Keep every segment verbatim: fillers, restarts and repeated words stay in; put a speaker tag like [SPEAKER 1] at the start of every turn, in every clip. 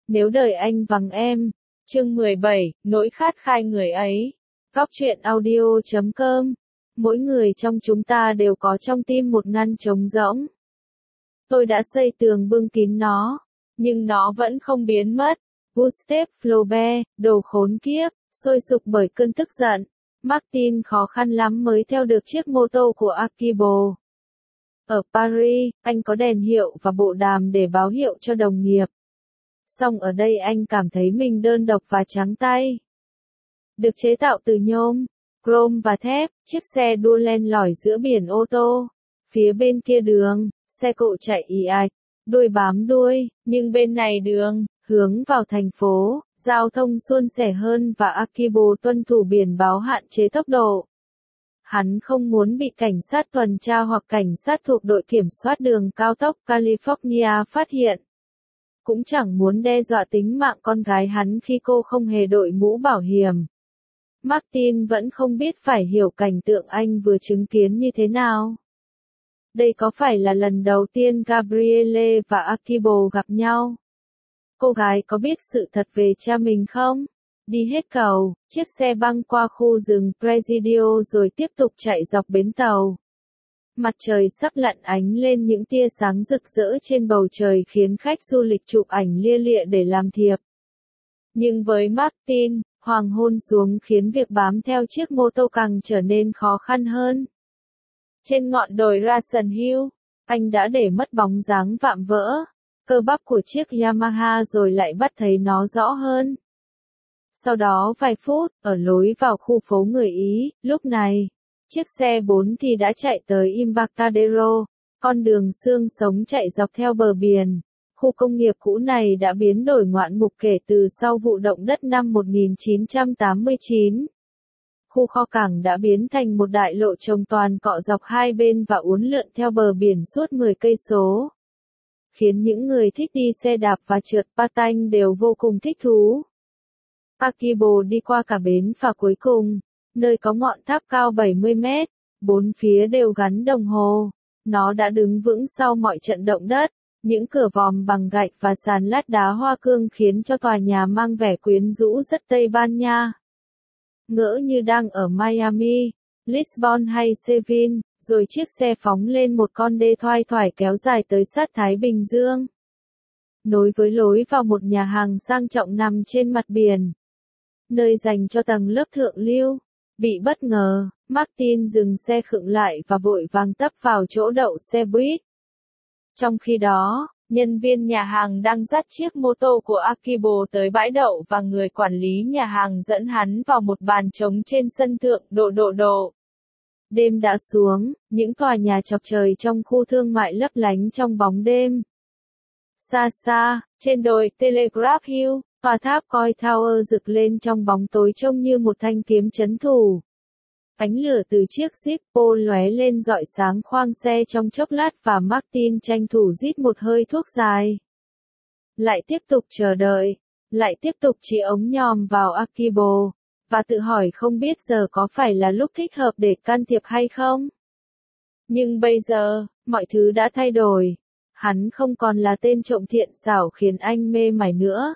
[SPEAKER 1] Nếu đời anh vắng em. Chương mười bảy, nỗi khát khai người ấy. Góc truyện audio chấm com. Mỗi người trong chúng ta đều có trong tim một ngăn trống rỗng. Tôi đã xây tường bưng kín nó, nhưng nó vẫn không biến mất. Gustave Flaubert, đồ khốn kiếp, sôi sục bởi cơn tức giận. Martin khó khăn lắm mới theo được chiếc mô tô của Akibo. Ở Paris, anh có đèn hiệu và bộ đàm để báo hiệu cho đồng nghiệp. Song ở đây anh cảm thấy mình đơn độc và trắng tay. Được chế tạo từ nhôm, chrome và thép, chiếc xe đua len lỏi giữa biển ô tô. Phía bên kia đường, xe cộ chạy ì ạch, đuôi bám đuôi, nhưng bên này đường, hướng vào thành phố, giao thông suôn sẻ hơn và Akibo tuân thủ biển báo hạn chế tốc độ. Hắn không muốn bị cảnh sát tuần tra hoặc cảnh sát thuộc đội kiểm soát đường cao tốc California phát hiện. Cũng chẳng muốn đe dọa tính mạng con gái hắn khi cô không hề đội mũ bảo hiểm. Martin vẫn không biết phải hiểu cảnh tượng anh vừa chứng kiến như thế nào. Đây có phải là lần đầu tiên Gabrielle và Akibo gặp nhau? Cô gái có biết sự thật về cha mình không? Đi hết cầu, chiếc xe băng qua khu rừng Presidio rồi tiếp tục chạy dọc bến tàu. Mặt trời sắp lặn ánh lên những tia sáng rực rỡ trên bầu trời khiến khách du lịch chụp ảnh lia lịa để làm thiệp. Nhưng với Martin, hoàng hôn xuống khiến việc bám theo chiếc mô tô càng trở nên khó khăn hơn. Trên ngọn đồi Russian Hill, anh đã để mất bóng dáng vạm vỡ, cơ bắp của chiếc Yamaha rồi lại bắt thấy nó rõ hơn. Sau đó vài phút, ở lối vào khu phố người Ý, lúc này, chiếc xe bốn thì đã chạy tới Embarcadero, con đường xương sống chạy dọc theo bờ biển. Khu công nghiệp cũ này đã biến đổi ngoạn mục kể từ sau vụ động đất năm một nghìn chín trăm tám mươi chín. Khu kho cảng đã biến thành một đại lộ trồng toàn cọ dọc hai bên và uốn lượn theo bờ biển suốt mười cây số. Khiến những người thích đi xe đạp và trượt patin đều vô cùng thích thú. Akibo đi qua cả bến phà cuối cùng, nơi có ngọn tháp cao bảy mươi mét, bốn phía đều gắn đồng hồ. Nó đã đứng vững sau mọi trận động đất. Những cửa vòm bằng gạch và sàn lát đá hoa cương khiến cho tòa nhà mang vẻ quyến rũ rất Tây Ban Nha. Ngỡ như đang ở Miami, Lisbon hay Seville, rồi chiếc xe phóng lên một con đê thoai thoải kéo dài tới sát Thái Bình Dương. Nối với lối vào một nhà hàng sang trọng nằm trên mặt biển. Nơi dành cho tầng lớp thượng lưu. Bị bất ngờ, Martin dừng xe khựng lại và vội vàng tấp vào chỗ đậu xe buýt. Trong khi đó, nhân viên nhà hàng đang dắt chiếc mô tô của Akibo tới bãi đậu và người quản lý nhà hàng dẫn hắn vào một bàn trống trên sân thượng độ độ độ. Đêm đã xuống, những tòa nhà chọc trời trong khu thương mại lấp lánh trong bóng đêm. Xa xa, trên đồi Telegraph Hill, tòa tháp Coy Tower rực lên trong bóng tối trông như một thanh kiếm trấn thủ. Ánh lửa từ chiếc Zippo lóe lên rọi sáng khoang xe trong chốc lát và Martin tranh thủ rít một hơi thuốc dài. Lại tiếp tục chờ đợi, lại tiếp tục chỉ ống nhòm vào Akibo, và tự hỏi không biết giờ có phải là lúc thích hợp để can thiệp hay không. Nhưng bây giờ, mọi thứ đã thay đổi. Hắn không còn là tên trộm thiện xảo khiến anh mê mải nữa.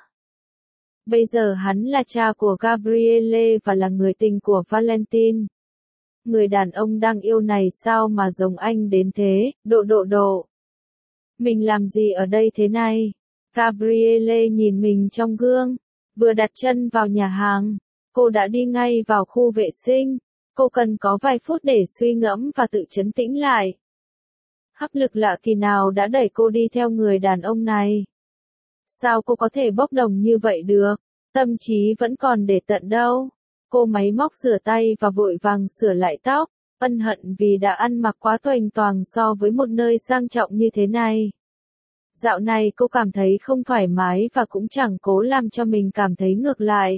[SPEAKER 1] Bây giờ hắn là cha của Gabrielle và là người tình của Valentine. Người đàn ông đang yêu này sao mà giống anh đến thế, độ độ độ. Mình làm gì ở đây thế này? Gabrielle nhìn mình trong gương. Vừa đặt chân vào nhà hàng, cô đã đi ngay vào khu vệ sinh. Cô cần có vài phút để suy ngẫm và tự trấn tĩnh lại. Hấp lực lạ kỳ nào đã đẩy cô đi theo người đàn ông này? Sao cô có thể bốc đồng như vậy được? Tâm trí vẫn còn để tận đâu? Cô máy móc rửa tay và vội vàng sửa lại tóc, ân hận vì đã ăn mặc quá toành toàng so với một nơi sang trọng như thế này. Dạo này cô cảm thấy không thoải mái và cũng chẳng cố làm cho mình cảm thấy ngược lại.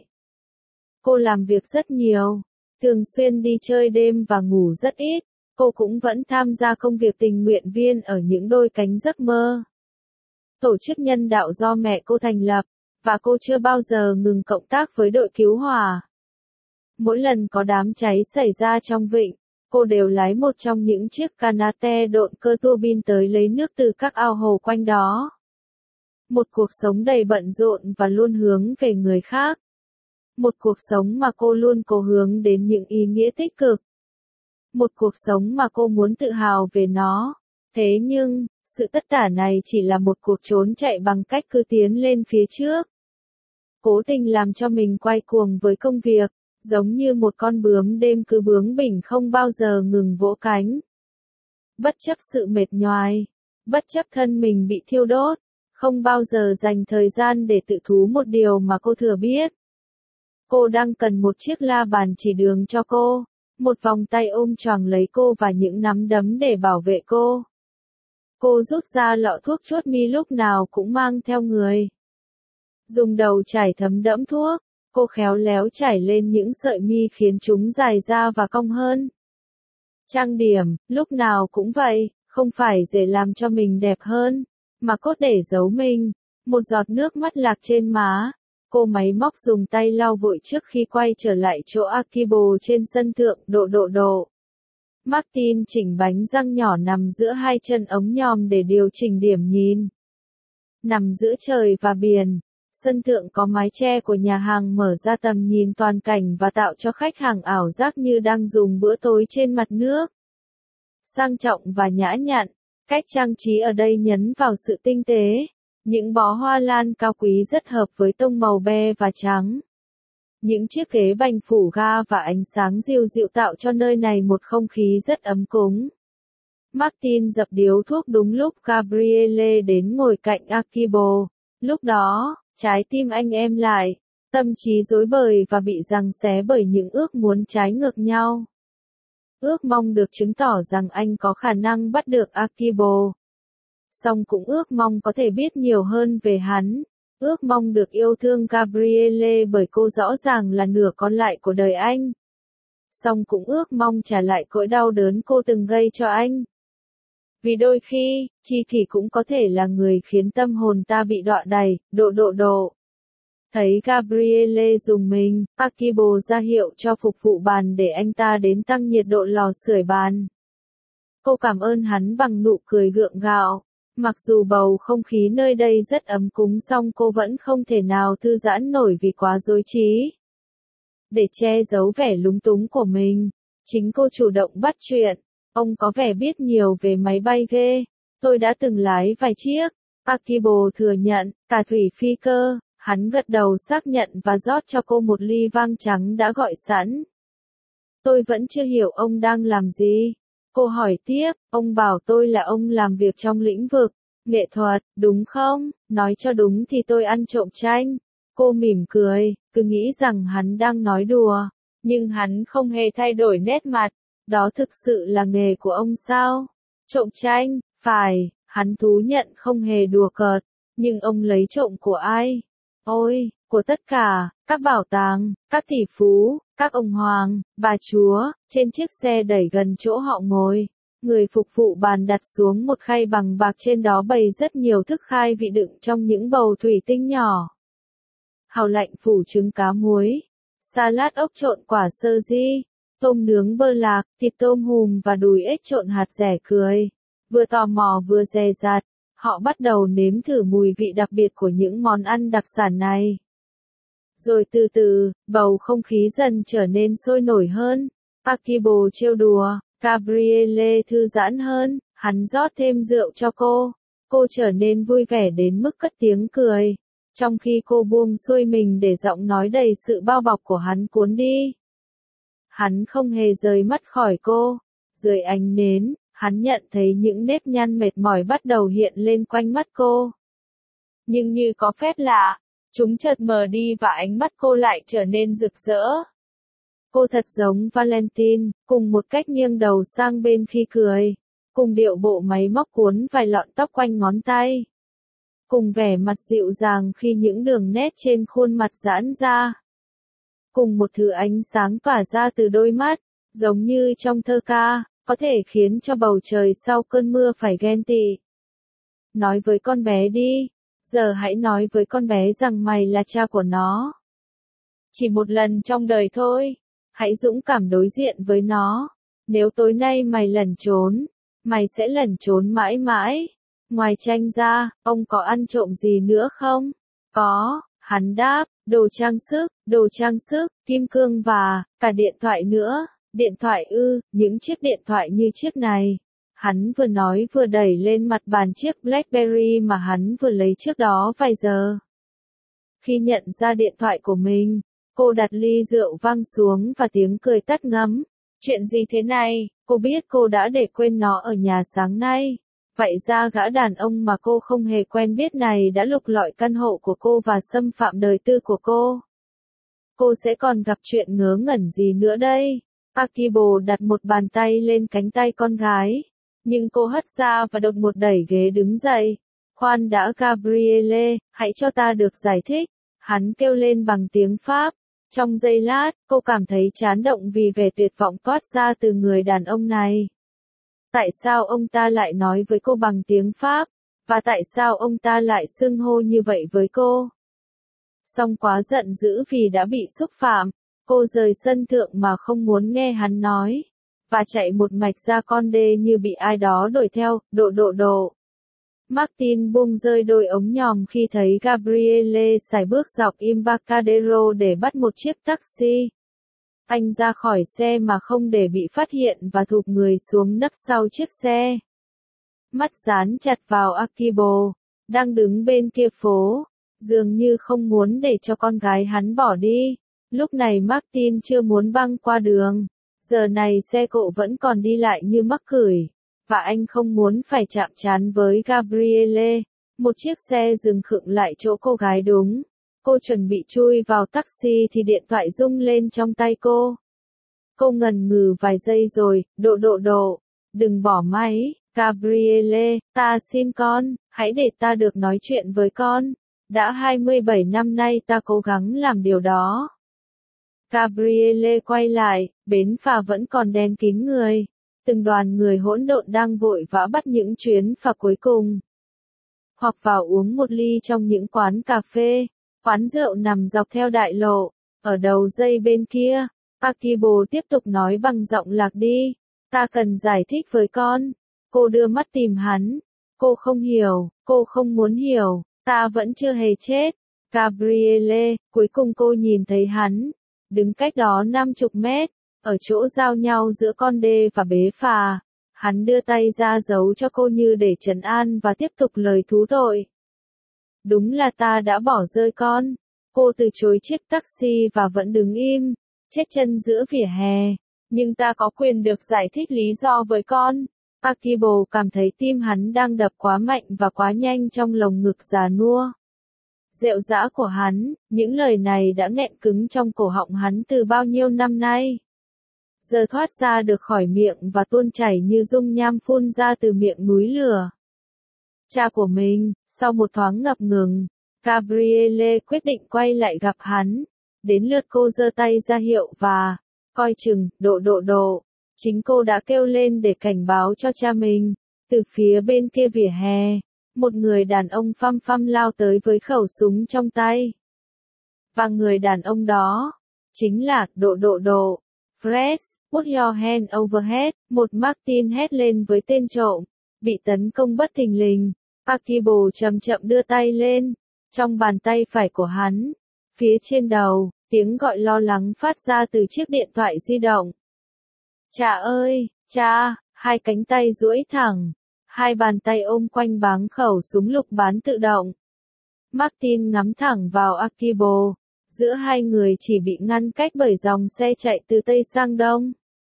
[SPEAKER 1] Cô làm việc rất nhiều, thường xuyên đi chơi đêm và ngủ rất ít, cô cũng vẫn tham gia công việc tình nguyện viên ở những đôi cánh giấc mơ. Tổ chức nhân đạo do mẹ cô thành lập, và cô chưa bao giờ ngừng cộng tác với đội cứu hỏa. Mỗi lần có đám cháy xảy ra trong vịnh, cô đều lái một trong những chiếc canate độn cơ tua bin tới lấy nước từ các ao hồ quanh đó. Một cuộc sống đầy bận rộn và luôn hướng về người khác. Một cuộc sống mà cô luôn cố hướng đến những ý nghĩa tích cực. Một cuộc sống mà cô muốn tự hào về nó. Thế nhưng, sự tất cả này chỉ là một cuộc trốn chạy bằng cách cứ tiến lên phía trước. Cố tình làm cho mình quay cuồng với công việc, giống như một con bướm đêm cứ bướng bỉnh không bao giờ ngừng vỗ cánh. Bất chấp sự mệt nhoài, bất chấp thân mình bị thiêu đốt, không bao giờ dành thời gian để tự thú một điều mà cô thừa biết. Cô đang cần một chiếc la bàn chỉ đường cho cô, một vòng tay ôm choàng lấy cô và những nắm đấm để bảo vệ cô. Cô rút ra lọ thuốc chốt mi lúc nào cũng mang theo người. Dùng đầu chải thấm đẫm thuốc, cô khéo léo chải lên những sợi mi khiến chúng dài ra và cong hơn. Trang điểm, lúc nào cũng vậy, không phải để làm cho mình đẹp hơn, mà cốt để giấu mình. Một giọt nước mắt lạc trên má, cô máy móc dùng tay lau vội trước khi quay trở lại chỗ Akibo trên sân thượng độ độ độ. Martin chỉnh bánh răng nhỏ nằm giữa hai chân ống nhòm để điều chỉnh điểm nhìn. Nằm giữa trời và biển, sân thượng có mái che của nhà hàng mở ra tầm nhìn toàn cảnh và tạo cho khách hàng ảo giác như đang dùng bữa tối trên mặt nước. Sang trọng và nhã nhặn, cách trang trí ở đây nhấn vào sự tinh tế. Những bó hoa lan cao quý rất hợp với tông màu be và trắng. Những chiếc ghế bành phủ ga và ánh sáng dịu dịu tạo cho nơi này một không khí rất ấm cúng. Martin dập điếu thuốc đúng lúc Gabrielle đến ngồi cạnh Akibo. Lúc đó, trái tim anh em lại, tâm trí rối bời và bị giằng xé bởi những ước muốn trái ngược nhau. Ước mong được chứng tỏ rằng anh có khả năng bắt được Akibo. Song cũng ước mong có thể biết nhiều hơn về hắn. Ước mong được yêu thương Gabrielle bởi cô rõ ràng là nửa còn lại của đời anh. Song cũng ước mong trả lại cỗi đau đớn cô từng gây cho anh. Vì đôi khi, tri kỷ cũng có thể là người khiến tâm hồn ta bị đọa đầy, độ độ độ. Thấy Gabrielle dùng mình, Akibo ra hiệu cho phục vụ bàn để anh ta đến tăng nhiệt độ lò sưởi bàn. Cô cảm ơn hắn bằng nụ cười gượng gạo. Mặc dù bầu không khí nơi đây rất ấm cúng song cô vẫn không thể nào thư giãn nổi vì quá rối trí. Để che giấu vẻ lúng túng của mình, chính cô chủ động bắt chuyện. Ông có vẻ biết nhiều về máy bay ghê. Tôi đã từng lái vài chiếc. Akibo thừa nhận, cả thủy phi cơ. Hắn gật đầu xác nhận và rót cho cô một ly vang trắng đã gọi sẵn. Tôi vẫn chưa hiểu ông đang làm gì. Cô hỏi tiếp, ông bảo tôi là ông làm việc trong lĩnh vực nghệ thuật, đúng không? Nói cho đúng thì tôi ăn trộm tranh. Cô mỉm cười, cứ nghĩ rằng hắn đang nói đùa. Nhưng hắn không hề thay đổi nét mặt. Đó thực sự là nghề của ông sao? Trộm tranh, phải, hắn thú nhận không hề đùa cợt. Nhưng ông lấy trộm của ai? Ôi, của tất cả, các bảo tàng, các tỷ phú, các ông hoàng, bà chúa, trên chiếc xe đẩy gần chỗ họ ngồi. Người phục vụ bàn đặt xuống một khay bằng bạc, trên đó bày rất nhiều thức khai vị đựng trong những bầu thủy tinh nhỏ. Hàu lạnh phủ trứng cá muối, salad ốc trộn quả sơ ri, tôm nướng bơ lạc, thịt tôm hùm và đùi ếch trộn hạt dẻ cười. Vừa tò mò vừa dè dặt, họ bắt đầu nếm thử mùi vị đặc biệt của những món ăn đặc sản này. Rồi từ từ, bầu không khí dần trở nên sôi nổi hơn. Akibo trêu đùa, Gabrielle thư giãn hơn, hắn rót thêm rượu cho cô. Cô trở nên vui vẻ đến mức cất tiếng cười. Trong khi cô buông xuôi mình để giọng nói đầy sự bao bọc của hắn cuốn đi. Hắn không hề rời mắt khỏi cô. Dưới ánh nến, hắn nhận thấy những nếp nhăn mệt mỏi bắt đầu hiện lên quanh mắt cô. Nhưng như có phép lạ, chúng chợt mờ đi và ánh mắt cô lại trở nên rực rỡ. Cô thật giống Valentine, cùng một cách nghiêng đầu sang bên khi cười, cùng điệu bộ máy móc cuốn vài lọn tóc quanh ngón tay, cùng vẻ mặt dịu dàng khi những đường nét trên khuôn mặt giãn ra, cùng một thứ ánh sáng tỏa ra từ đôi mắt, giống như trong thơ ca, có thể khiến cho bầu trời sau cơn mưa phải ghen tị. Nói với con bé đi, giờ hãy nói với con bé rằng mày là cha của nó. Chỉ một lần trong đời thôi. Hãy dũng cảm đối diện với nó. Nếu tối nay mày lẩn trốn, mày sẽ lẩn trốn mãi mãi. Ngoài tranh ra, ông có ăn trộm gì nữa không? Có, hắn đáp, đồ trang sức, đồ trang sức, kim cương và, cả điện thoại nữa. Điện thoại ư, những chiếc điện thoại như chiếc này. Hắn vừa nói vừa đẩy lên mặt bàn chiếc BlackBerry mà hắn vừa lấy trước đó vài giờ. Khi nhận ra điện thoại của mình, cô đặt ly rượu văng xuống và tiếng cười tắt ngấm. Chuyện gì thế này? Cô biết cô đã để quên nó ở nhà sáng nay. Vậy ra gã đàn ông mà cô không hề quen biết này đã lục lọi căn hộ của cô và xâm phạm đời tư của cô. Cô sẽ còn gặp chuyện ngớ ngẩn gì nữa đây? Akibo đặt một bàn tay lên cánh tay con gái. Nhưng cô hất ra và đột ngột đẩy ghế đứng dậy. Khoan đã Gabriele, hãy cho ta được giải thích. Hắn kêu lên bằng tiếng Pháp. Trong giây lát, cô cảm thấy chán động vì vẻ tuyệt vọng toát ra từ người đàn ông này. Tại sao ông ta lại nói với cô bằng tiếng Pháp? Và tại sao ông ta lại xưng hô như vậy với cô? Song quá giận dữ vì đã bị xúc phạm, cô rời sân thượng mà không muốn nghe hắn nói. Và chạy một mạch ra con đê như bị ai đó đuổi theo, độ độ độ. Martin buông rơi đôi ống nhòm khi thấy Gabriele sải bước dọc Embarcadero để bắt một chiếc taxi. Anh ra khỏi xe mà không để bị phát hiện và thụp người xuống nấp sau chiếc xe. Mắt dán chặt vào Akibo, đang đứng bên kia phố, dường như không muốn để cho con gái hắn bỏ đi. Lúc này Martin chưa muốn băng qua đường. Giờ này xe cộ vẫn còn đi lại như mắc cửi. Và anh không muốn phải chạm trán với Gabriele. Một chiếc xe dừng khựng lại chỗ cô gái đúng. Cô chuẩn bị chui vào taxi thì điện thoại rung lên trong tay cô. Cô ngần ngừ vài giây rồi, độ độ độ. Đừng bỏ máy, Gabriele, ta xin con, hãy để ta được nói chuyện với con. Đã hai mươi bảy năm nay ta cố gắng làm điều đó. Gabriele quay lại, bến phà vẫn còn đen kín người. Từng đoàn người hỗn độn đang vội vã bắt những chuyến phà cuối cùng. Hoặc vào uống một ly trong những quán cà phê, quán rượu nằm dọc theo đại lộ. Ở đầu dây bên kia, Akibo tiếp tục nói bằng giọng lạc đi. Ta cần giải thích với con. Cô đưa mắt tìm hắn. Cô không hiểu, cô không muốn hiểu, ta vẫn chưa hề chết. Gabriele, cuối cùng cô nhìn thấy hắn. Đứng cách đó năm chục mét, ở chỗ giao nhau giữa con đê và bế phà. Hắn đưa tay ra giấu cho cô như để trấn an và tiếp tục lời thú tội. Đúng là ta đã bỏ rơi con. Cô từ chối chiếc taxi và vẫn đứng im, chết chân giữa vỉa hè. Nhưng ta có quyền được giải thích lý do với con. Akibo cảm thấy tim hắn đang đập quá mạnh và quá nhanh trong lồng ngực già nua. Rệu rã của hắn, những lời này đã nghẹn cứng trong cổ họng hắn từ bao nhiêu năm nay. Giờ thoát ra được khỏi miệng và tuôn chảy như dung nham phun ra từ miệng núi lửa. Cha của mình, sau một thoáng ngập ngừng, Gabriele quyết định quay lại gặp hắn. Đến lượt cô giơ tay ra hiệu và, coi chừng, độ độ độ. Chính cô đã kêu lên để cảnh báo cho cha mình. Từ phía bên kia vỉa hè, một người đàn ông phăm phăm lao tới với khẩu súng trong tay. Và người đàn ông đó, chính là, độ độ độ. Fred, put your hand overhead, một Martin hét lên với tên trộm. Bị tấn công bất thình lình, Akibo chậm chậm đưa tay lên. Trong bàn tay phải của hắn, phía trên đầu, tiếng gọi lo lắng phát ra từ chiếc điện thoại di động. Cha ơi, cha, hai cánh tay duỗi thẳng, hai bàn tay ôm quanh báng khẩu súng lục bán tự động. Martin ngắm thẳng vào Akibo, giữa hai người chỉ bị ngăn cách bởi dòng xe chạy từ Tây sang Đông.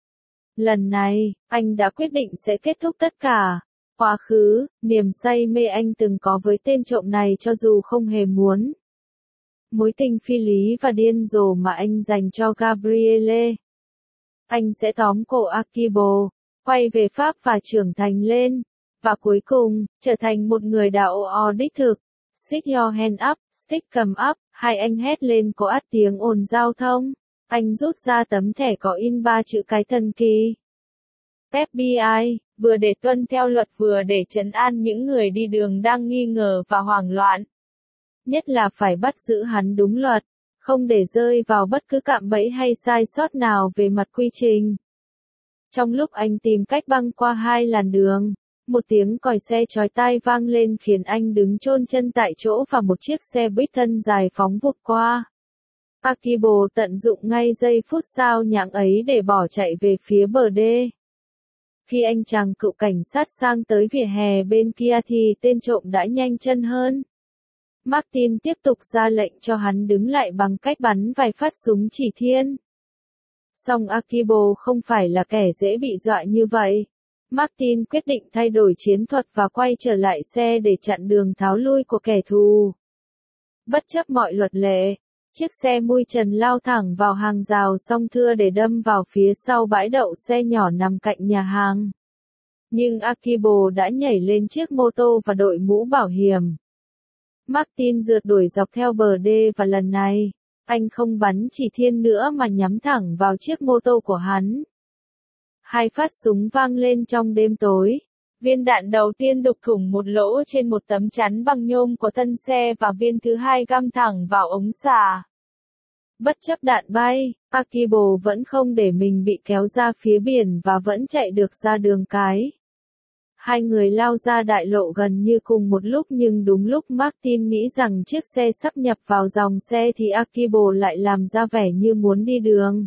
[SPEAKER 1] Lần này, anh đã quyết định sẽ kết thúc tất cả. Quá khứ, niềm say mê anh từng có với tên trộm này cho dù không hề muốn. Mối tình phi lý và điên rồ mà anh dành cho Gabriele. Anh sẽ tóm cổ Akibo, quay về Pháp và trưởng thành lên. Và cuối cùng, trở thành một người đạo o đích thực. Stick your hand up, stick cầm up, hai anh hét lên cô át tiếng ồn giao thông. Anh rút ra tấm thẻ có in ba chữ cái thần kỳ. ép bê i, vừa để tuân theo luật vừa để trấn an những người đi đường đang nghi ngờ và hoảng loạn. Nhất là phải bắt giữ hắn đúng luật, không để rơi vào bất cứ cạm bẫy hay sai sót nào về mặt quy trình. Trong lúc anh tìm cách băng qua hai làn đường, Một tiếng còi xe chói tai vang lên khiến anh đứng chôn chân tại chỗ và một chiếc xe buýt thân dài phóng vụt qua. Akibo tận dụng ngay giây phút sao nhãng ấy để bỏ chạy về phía bờ đê. Khi anh chàng cựu cảnh sát sang tới vỉa hè bên kia thì tên trộm đã nhanh chân hơn. Martin tiếp tục ra lệnh cho hắn đứng lại bằng cách bắn vài phát súng chỉ thiên. Song Akibo không phải là kẻ dễ bị dọa như vậy. Martin quyết định thay đổi chiến thuật và quay trở lại xe để chặn đường tháo lui của kẻ thù. Bất chấp mọi luật lệ, chiếc xe mui trần lao thẳng vào hàng rào song thưa để đâm vào phía sau bãi đậu xe nhỏ nằm cạnh nhà hàng. Nhưng Akibo đã nhảy lên chiếc mô tô và đội mũ bảo hiểm. Martin rượt đuổi dọc theo bờ đê và lần này, anh không bắn chỉ thiên nữa mà nhắm thẳng vào chiếc mô tô của hắn. Hai phát súng vang lên trong đêm tối. Viên đạn đầu tiên đục thủng một lỗ trên một tấm chắn bằng nhôm của thân xe và viên thứ hai găm thẳng vào ống xả. Bất chấp đạn bay, Akibo vẫn không để mình bị kéo ra phía biển và vẫn chạy được ra đường cái. Hai người lao ra đại lộ gần như cùng một lúc nhưng đúng lúc Martin nghĩ rằng chiếc xe sắp nhập vào dòng xe thì Akibo lại làm ra vẻ như muốn đi đường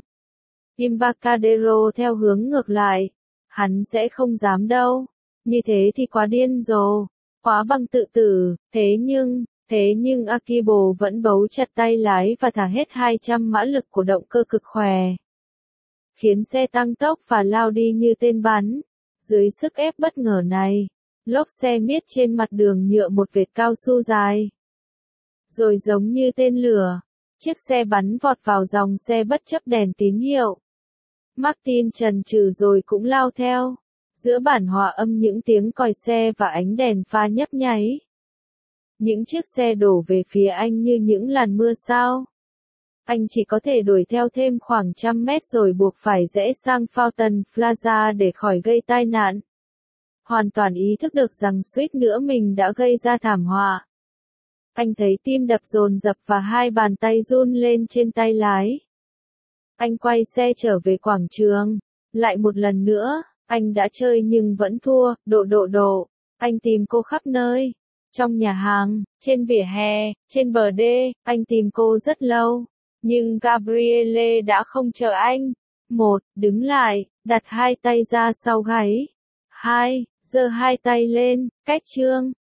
[SPEAKER 1] Embarcadero theo hướng ngược lại. Hắn sẽ không dám đâu. Như thế thì quá điên rồ. Quá bằng tự tử. Thế nhưng, thế nhưng Akibo vẫn bấu chặt tay lái và thả hết hai trăm mã lực của động cơ cực khỏe. Khiến xe tăng tốc và lao đi như tên bắn. Dưới sức ép bất ngờ này, lốp xe miết trên mặt đường nhựa một vệt cao su dài. Rồi giống như tên lửa, chiếc xe bắn vọt vào dòng xe bất chấp đèn tín hiệu. Martin chần chừ rồi cũng lao theo. Giữa bản hòa âm những tiếng còi xe và ánh đèn pha nhấp nháy. Những chiếc xe đổ về phía anh như những làn mưa sao. Anh chỉ có thể đuổi theo thêm khoảng trăm mét rồi buộc phải rẽ sang Fountain Plaza để khỏi gây tai nạn. Hoàn toàn ý thức được rằng suýt nữa mình đã gây ra thảm họa. Anh thấy tim đập dồn dập và hai bàn tay run lên trên tay lái. Anh quay xe trở về quảng trường. Lại một lần nữa, anh đã chơi nhưng vẫn thua, độ độ độ. Anh tìm cô khắp nơi. Trong nhà hàng, trên vỉa hè, trên bờ đê, anh tìm cô rất lâu. Nhưng Gabrielle đã không chờ anh. Một, đứng lại, đặt hai tay ra sau gáy. Hai, giơ hai tay lên, cách chương.